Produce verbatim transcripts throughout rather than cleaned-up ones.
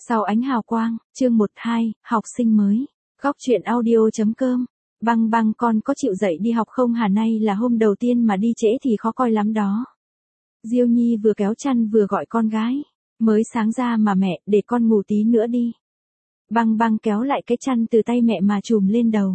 Sau ánh hào quang, chương một hai, học sinh mới. Góc truyện audio.com. Băng băng con có chịu dậy đi học không hả, nay là hôm đầu tiên mà đi trễ thì khó coi lắm đó. Diêu Nhi vừa kéo chăn vừa gọi con gái. Mới sáng ra mà mẹ, để con ngủ tí nữa đi. Băng băng kéo lại cái chăn từ tay mẹ mà trùm lên đầu.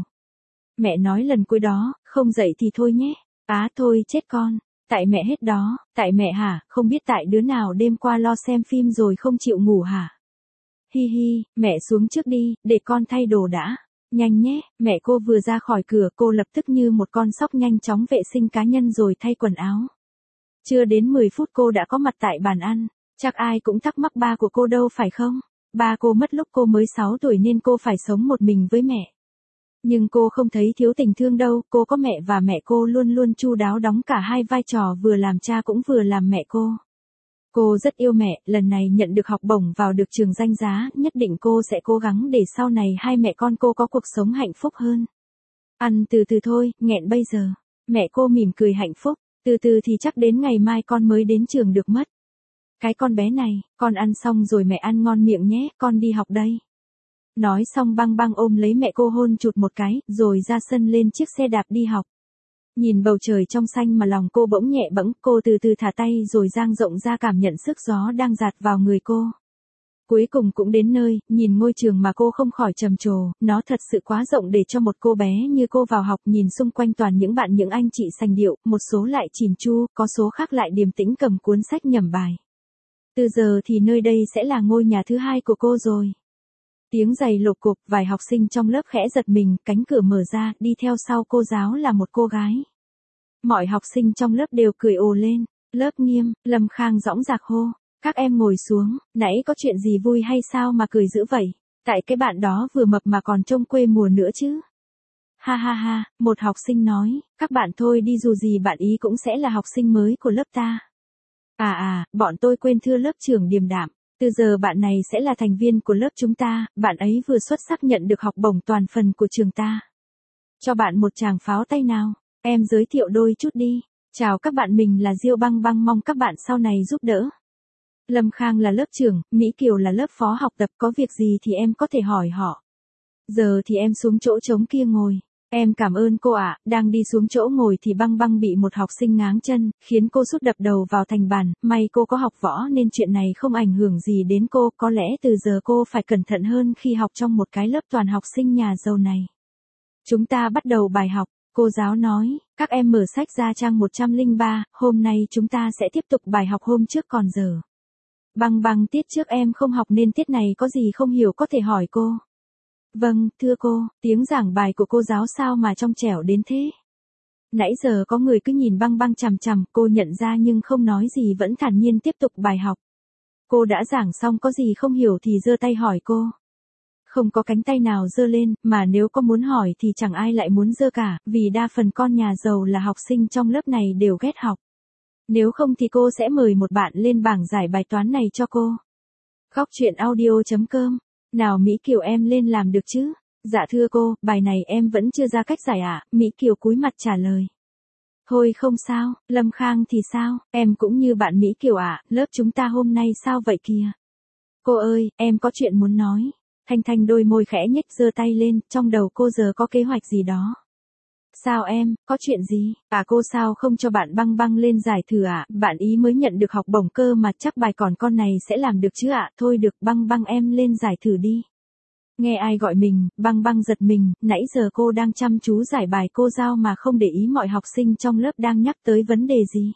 Mẹ nói lần cuối đó, không dậy thì thôi nhé. Á thôi chết con. Tại mẹ hết đó, tại mẹ hả, không biết tại đứa nào đêm qua lo xem phim rồi không chịu ngủ hả? Hi hi, mẹ xuống trước đi, để con thay đồ đã. Nhanh nhé, mẹ. Cô vừa ra khỏi cửa cô lập tức như một con sóc nhanh chóng vệ sinh cá nhân rồi thay quần áo. Chưa đến mười phút cô đã có mặt tại bàn ăn. Chắc ai cũng thắc mắc ba của cô đâu phải không? Ba cô mất lúc cô mới sáu tuổi nên cô phải sống một mình với mẹ. Nhưng cô không thấy thiếu tình thương đâu, cô có mẹ và mẹ cô luôn luôn chu đáo đóng cả hai vai trò vừa làm cha cũng vừa làm mẹ cô. Cô rất yêu mẹ, lần này nhận được học bổng vào được trường danh giá, nhất định cô sẽ cố gắng để sau này hai mẹ con cô có cuộc sống hạnh phúc hơn. Ăn từ từ thôi, nghẹn bây giờ. Mẹ cô mỉm cười hạnh phúc, từ từ thì chắc đến ngày mai con mới đến trường được mất. Cái con bé này, con ăn xong rồi mẹ ăn ngon miệng nhé, con đi học đây. Nói xong băng băng ôm lấy mẹ cô hôn chụt một cái, rồi ra sân lên chiếc xe đạp đi học. Nhìn bầu trời trong xanh mà lòng cô bỗng nhẹ bẫng, cô từ từ thả tay rồi dang rộng ra cảm nhận sức gió đang dạt vào người cô. Cuối cùng cũng đến nơi, nhìn ngôi trường mà cô không khỏi trầm trồ, nó thật sự quá rộng để cho một cô bé như cô vào học. Nhìn xung quanh toàn những bạn những anh chị sành điệu, một số lại chỉn chu, có số khác lại điềm tĩnh cầm cuốn sách nhẩm bài. Từ giờ thì nơi đây sẽ là ngôi nhà thứ hai của cô rồi. Tiếng giày lộp cộp, vài học sinh trong lớp khẽ giật mình, cánh cửa mở ra, đi theo sau cô giáo là một cô gái. Mọi học sinh trong lớp đều cười ồ lên. Lớp nghiêm, Lâm Khang dõng dạc hô. Các em ngồi xuống, nãy có chuyện gì vui hay sao mà cười dữ vậy? Tại cái bạn đó vừa mập mà còn trông quê mùa nữa chứ. Ha ha ha, một học sinh nói, các bạn thôi đi, dù gì bạn ý cũng sẽ là học sinh mới của lớp ta. À à, bọn tôi quên thưa lớp trưởng điềm đạm. Từ giờ bạn này sẽ là thành viên của lớp chúng ta, bạn ấy vừa xuất sắc nhận được học bổng toàn phần của trường ta. Cho bạn một tràng pháo tay nào, em giới thiệu đôi chút đi. Chào các bạn, mình là Diêu Băng Băng, mong các bạn sau này giúp đỡ. Lâm Khang là lớp trưởng, Mỹ Kiều là lớp phó học tập, có việc gì thì em có thể hỏi họ. Giờ thì em xuống chỗ trống kia ngồi. Em cảm ơn cô ạ. Đang đi xuống chỗ ngồi thì Băng Băng bị một học sinh ngáng chân, khiến cô sút đập đầu vào thành bàn. May cô có học võ nên chuyện này không ảnh hưởng gì đến cô, có lẽ từ giờ cô phải cẩn thận hơn khi học trong một cái lớp toàn học sinh nhà giàu này. Chúng ta bắt đầu bài học, cô giáo nói, các em mở sách ra trang một trăm lẻ ba, hôm nay chúng ta sẽ tiếp tục bài học hôm trước còn giờ. Băng Băng, tiết trước em không học nên tiết này có gì không hiểu có thể hỏi cô. Vâng, thưa cô, tiếng giảng bài của cô giáo sao mà trong trẻo đến thế? Nãy giờ có người cứ nhìn Băng Băng chằm chằm, cô nhận ra nhưng không nói gì, vẫn thản nhiên tiếp tục bài học. Cô đã giảng xong, có gì không hiểu thì giơ tay hỏi cô. Không có cánh tay nào giơ lên, mà nếu có muốn hỏi thì chẳng ai lại muốn giơ cả, vì đa phần con nhà giàu là học sinh trong lớp này đều ghét học. Nếu không thì cô sẽ mời một bạn lên bảng giải bài toán này cho cô. Góc truyện audio.com. Nào Mỹ Kiều, em lên làm được chứ? Dạ thưa cô, bài này em vẫn chưa ra cách giải ạ. À? Mỹ Kiều cúi mặt trả lời. Thôi không sao. Lâm Khang thì sao? Em cũng như bạn Mỹ Kiều ạ. À? Lớp chúng ta hôm nay sao vậy kìa? Cô ơi, em có chuyện muốn nói. Thanh Thanh đôi môi khẽ nhếch, giơ tay lên, trong đầu cô giờ có kế hoạch gì đó. Sao em, có chuyện gì? À cô sao không cho bạn Băng Băng lên giải thử ạ? À? Bạn ý mới nhận được học bổng cơ mà, chắc bài còn con này sẽ làm được chứ ạ? À? Thôi được, Băng Băng em lên giải thử đi. Nghe ai gọi mình, Băng Băng giật mình, nãy giờ cô đang chăm chú giải bài cô giao mà không để ý mọi học sinh trong lớp đang nhắc tới vấn đề gì.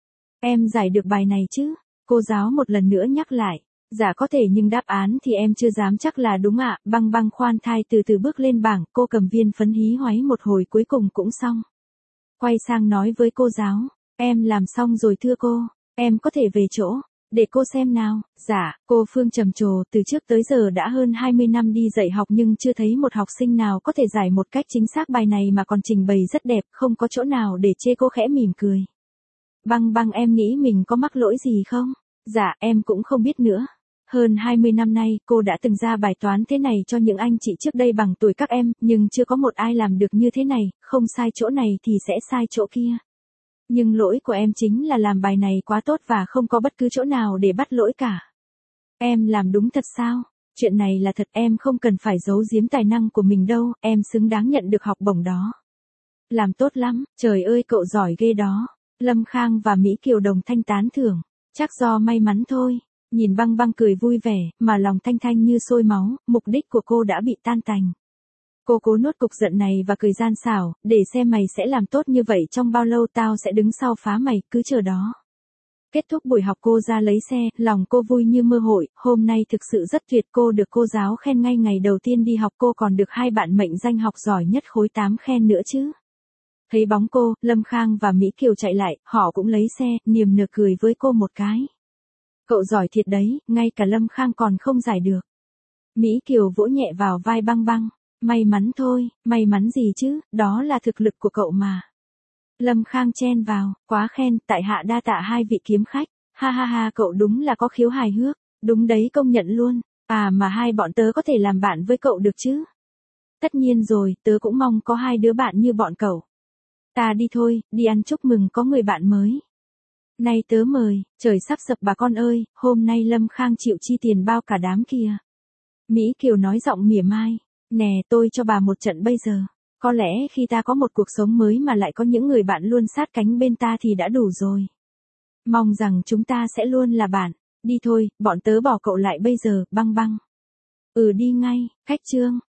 Em giải được bài này chứ? Cô giáo một lần nữa nhắc lại. Dạ có thể, nhưng đáp án thì em chưa dám chắc là đúng ạ. À. Băng Băng khoan thai từ từ bước lên bảng, cô cầm viên phấn hí hoáy một hồi cuối cùng cũng xong. Quay sang nói với cô giáo, em làm xong rồi thưa cô, em có thể về chỗ, để cô xem nào. Dạ, cô Phương trầm trồ, từ trước tới giờ đã hơn hai mươi năm đi dạy học nhưng chưa thấy một học sinh nào có thể giải một cách chính xác bài này mà còn trình bày rất đẹp, không có chỗ nào để chê. Cô khẽ mỉm cười. Băng Băng, em nghĩ mình có mắc lỗi gì không? Dạ, em cũng không biết nữa. Hơn hai mươi năm nay, cô đã từng ra bài toán thế này cho những anh chị trước đây bằng tuổi các em, nhưng chưa có một ai làm được như thế này, không sai chỗ này thì sẽ sai chỗ kia. Nhưng lỗi của em chính là làm bài này quá tốt và không có bất cứ chỗ nào để bắt lỗi cả. Em làm đúng thật sao? chuyện này là thật, em không cần phải giấu giếm tài năng của mình đâu, em xứng đáng nhận được học bổng đó. Làm tốt lắm, trời ơi cậu giỏi ghê đó. Lâm Khang và Mỹ Kiều đồng thanh tán thưởng. Chắc do may mắn thôi. Nhìn Băng Băng cười vui vẻ, mà lòng Thanh Thanh như sôi máu, mục đích của cô đã bị tan tành. Cô cố nuốt cục giận này và cười gian xảo, để xem mày sẽ làm tốt như vậy trong bao lâu, tao sẽ đứng sau phá mày, cứ chờ đó. Kết thúc buổi học cô ra lấy xe, lòng cô vui như mơ hội, hôm nay thực sự rất tuyệt, cô được cô giáo khen ngay ngày đầu tiên đi học, cô còn được hai bạn mệnh danh học giỏi nhất khối tám khen nữa chứ. Thấy bóng cô, Lâm Khang và Mỹ Kiều chạy lại, họ cũng lấy xe, niềm nở cười với cô một cái. Cậu giỏi thiệt đấy, ngay cả Lâm Khang còn không giải được. Mỹ Kiều vỗ nhẹ vào vai Băng Băng. May mắn thôi, may mắn gì chứ, đó là thực lực của cậu mà. Lâm Khang chen vào, quá khen, tại hạ đa tạ hai vị kiếm khách. Ha ha ha, cậu đúng là có khiếu hài hước. Đúng đấy, công nhận luôn. À mà hai bọn tớ có thể làm bạn với cậu được chứ? Tất nhiên rồi, tớ cũng mong có hai đứa bạn như bọn cậu. Ta đi thôi, đi ăn chúc mừng có người bạn mới. Này tớ mời, trời sắp sập bà con ơi, hôm nay Lâm Khang chịu chi tiền bao cả đám kia. Mỹ Kiều nói giọng mỉa mai. Nè, tôi cho bà một trận bây giờ. Có lẽ khi ta có một cuộc sống mới mà lại có những người bạn luôn sát cánh bên ta thì đã đủ rồi. Mong rằng chúng ta sẽ luôn là bạn. Đi thôi, bọn tớ bỏ cậu lại bây giờ, Băng Băng. Ừ đi ngay, khách trương.